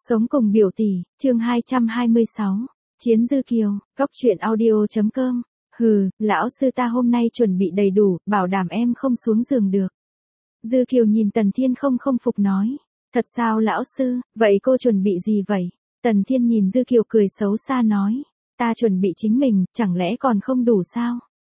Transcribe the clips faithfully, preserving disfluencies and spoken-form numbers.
Sống cùng biểu tỷ, chương hai trăm hai mươi sáu. Chiến Dư Kiều, Cóc truyện audio chấm com. Hừ, lão sư ta hôm nay chuẩn bị đầy đủ, bảo đảm em không xuống giường được. Dư Kiều nhìn Tần Thiên không không phục nói. Thật sao lão sư, vậy cô chuẩn bị gì vậy? Tần Thiên nhìn Dư Kiều cười xấu xa nói. Ta chuẩn bị chính mình, chẳng lẽ còn không đủ sao?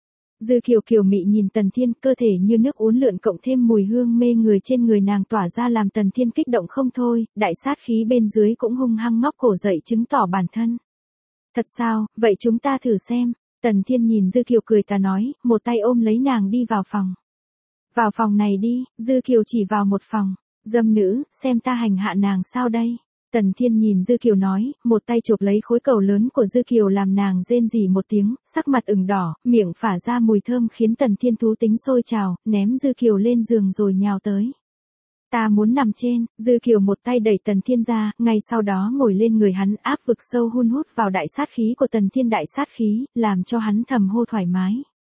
Dư Kiều kiều mị nhìn Tần Thiên, cơ thể như nước uốn lượn cộng thêm mùi hương mê người trên người nàng tỏa ra làm Tần Thiên kích động không thôi, đại sát khí bên dưới cũng hung hăng ngóc cổ dậy chứng tỏ bản thân. Thật sao, vậy chúng ta thử xem. Tần Thiên nhìn Dư Kiều cười ta nói, một tay ôm lấy nàng đi vào phòng. Vào phòng này đi, Dư Kiều chỉ vào một phòng. Dâm nữ, xem ta hành hạ nàng sao đây? Tần Thiên nhìn Dư Kiều nói, một tay chụp lấy khối cầu lớn của Dư Kiều làm nàng rên rỉ một tiếng, sắc mặt ửng đỏ, miệng phả ra mùi thơm khiến Tần Thiên thú tính sôi trào, ném Dư Kiều lên giường rồi nhào tới. Ta muốn nằm trên, Dư Kiều một tay đẩy Tần Thiên ra, ngay sau đó ngồi lên người hắn áp vực sâu hun hút vào đại sát khí của Tần Thiên đại sát khí, làm cho hắn thầm hô thoải mái.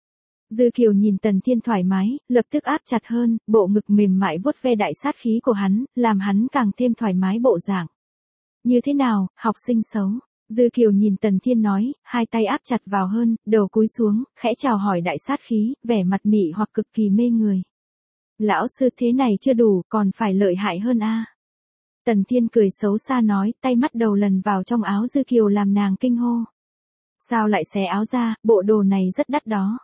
Dư Kiều nhìn Tần Thiên thoải mái, lập tức áp chặt hơn, bộ ngực mềm mại vuốt ve đại sát khí của hắn, làm hắn càng thêm thoải mái bộ dạng. Như thế nào, học sinh xấu? Dư Kiều nhìn Tần Thiên nói, hai tay áp chặt vào hơn, đầu cúi xuống, khẽ chào hỏi đại sát khí, vẻ mặt mị hoặc cực kỳ mê người. Lão sư thế này chưa đủ, còn phải lợi hại hơn a. Tần Thiên cười xấu xa nói, tay mắt đầu lần vào trong áo Dư Kiều làm nàng kinh hô. Sao lại xé áo ra, bộ đồ này rất đắt đó.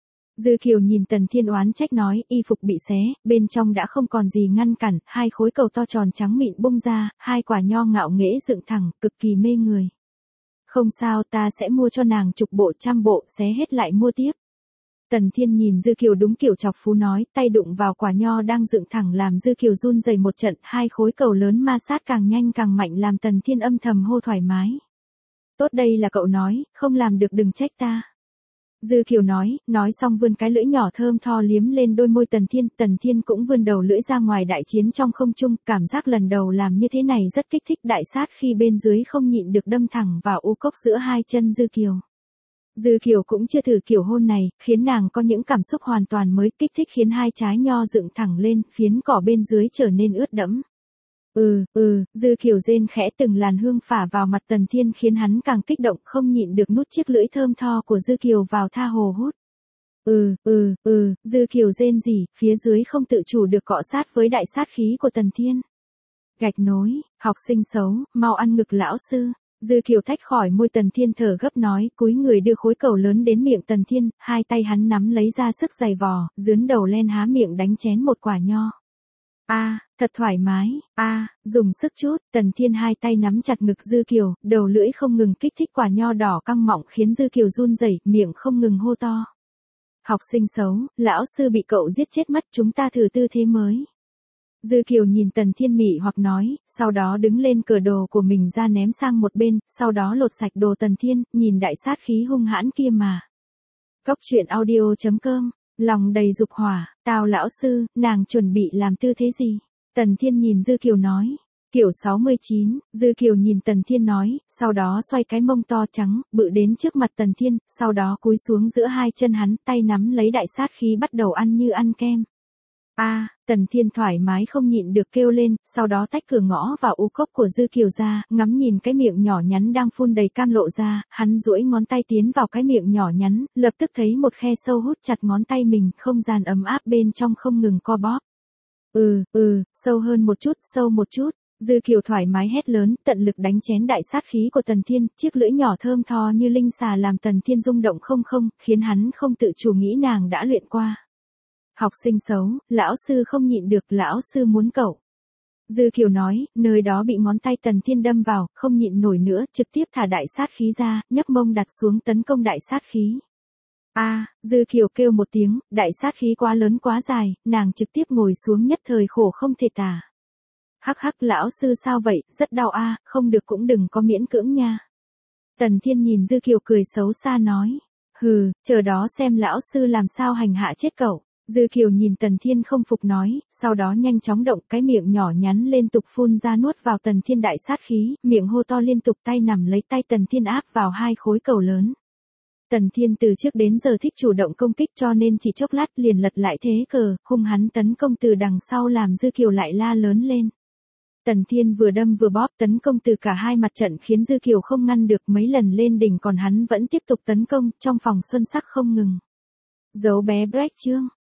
Dư Kiều nhìn Tần Thiên oán trách nói, y phục bị xé, bên trong đã không còn gì ngăn cản, hai khối cầu to tròn trắng mịn bung ra, hai quả nho ngạo nghễ dựng thẳng, cực kỳ mê người. Không sao, ta sẽ mua cho nàng chục bộ trăm bộ, xé hết lại mua tiếp. Tần Thiên nhìn Dư Kiều đúng kiểu chọc phú nói, tay đụng vào quả nho đang dựng thẳng làm Dư Kiều run rẩy một trận, hai khối cầu lớn ma sát càng nhanh càng mạnh làm Tần Thiên âm thầm hô thoải mái. Tốt đây là cậu nói, không làm được đừng trách ta. Dư Kiều nói, nói xong vươn cái lưỡi nhỏ thơm tho liếm lên đôi môi Tần Thiên, Tần Thiên cũng vươn đầu lưỡi ra ngoài đại chiến trong không trung, cảm giác lần đầu làm như thế này rất kích thích đại sát khi bên dưới không nhịn được đâm thẳng vào u cốc giữa hai chân Dư Kiều. Dư Kiều cũng chưa thử kiểu hôn này, khiến nàng có những cảm xúc hoàn toàn mới, kích thích khiến hai trái nho dựng thẳng lên, phiến cỏ bên dưới trở nên ướt đẫm. Ừ, ừ, Dư Kiều rên khẽ từng làn hương phả vào mặt Tần Thiên khiến hắn càng kích động không nhịn được nút chiếc lưỡi thơm tho của Dư Kiều vào tha hồ hút. Ừ, ừ, ừ, Dư Kiều rên rỉ, phía dưới không tự chủ được cọ sát với đại sát khí của Tần Thiên. Gạch nối, học sinh xấu, mau ăn ngực lão sư. Dư Kiều tách khỏi môi Tần Thiên thở gấp nói, cúi người đưa khối cầu lớn đến miệng Tần Thiên, hai tay hắn nắm lấy ra sức giày vò, dướn đầu lên há miệng đánh chén một quả nho. A, à, thật thoải mái, a, à, dùng sức chút, Tần Thiên hai tay nắm chặt ngực Dư Kiều, đầu lưỡi không ngừng kích thích quả nho đỏ căng mọng khiến Dư Kiều run rẩy, miệng không ngừng hô to. Học sinh xấu, lão sư bị cậu giết chết mất, chúng ta thử tư thế mới. Dư Kiều nhìn Tần Thiên mị hoặc nói, sau đó đứng lên cởi đồ của mình ra ném sang một bên, sau đó lột sạch đồ Tần Thiên, nhìn đại sát khí hung hãn kia mà. Cóc truyện audio chấm com. Lòng đầy dục hỏa, tào lão sư, nàng chuẩn bị làm tư thế gì? Tần Thiên nhìn Dư Kiều nói. Kiểu sáu mươi chín, Dư Kiều nhìn Tần Thiên nói, sau đó xoay cái mông to trắng, bự đến trước mặt Tần Thiên, sau đó cúi xuống giữa hai chân hắn, tay nắm lấy đại sát khí bắt đầu ăn như ăn kem. A, à, Tần Thiên thoải mái không nhịn được kêu lên, sau đó tách cửa ngõ vào u cốc của Dư Kiều ra, ngắm nhìn cái miệng nhỏ nhắn đang phun đầy cam lộ ra, hắn duỗi ngón tay tiến vào cái miệng nhỏ nhắn, lập tức thấy một khe sâu hút chặt ngón tay mình, không gian ấm áp bên trong không ngừng co bóp. Ừ, ừ, sâu hơn một chút, sâu một chút. Dư Kiều thoải mái hét lớn, tận lực đánh chén đại sát khí của Tần Thiên, chiếc lưỡi nhỏ thơm tho như linh xà làm Tần Thiên rung động không không, khiến hắn không tự chủ nghĩ nàng đã luyện qua. Học sinh xấu, lão sư không nhịn được, lão sư muốn cậu. Dư Kiều nói, nơi đó bị ngón tay Tần Thiên đâm vào, không nhịn nổi nữa, trực tiếp thả đại sát khí ra, nhấc mông đặt xuống tấn công đại sát khí. A, à, Dư Kiều kêu một tiếng, đại sát khí quá lớn quá dài, nàng trực tiếp ngồi xuống nhất thời khổ không thể tả. Hắc hắc lão sư sao vậy, rất đau a, à, không được cũng đừng có miễn cưỡng nha. Tần Thiên nhìn Dư Kiều cười xấu xa nói, hừ, chờ đó xem lão sư làm sao hành hạ chết cậu. Dư Kiều nhìn Tần Thiên không phục nói, sau đó nhanh chóng động cái miệng nhỏ nhắn liên tục phun ra nuốt vào Tần Thiên đại sát khí, miệng hô to liên tục tay nằm lấy tay Tần Thiên áp vào hai khối cầu lớn. Tần Thiên từ trước đến giờ thích chủ động công kích cho nên chỉ chốc lát liền lật lại thế cờ, hung hắn tấn công từ đằng sau làm Dư Kiều lại la lớn lên. Tần Thiên vừa đâm vừa bóp tấn công từ cả hai mặt trận khiến Dư Kiều không ngăn được, mấy lần lên đỉnh còn hắn vẫn tiếp tục tấn công, trong phòng xuân sắc không ngừng. Dấu bé break chương.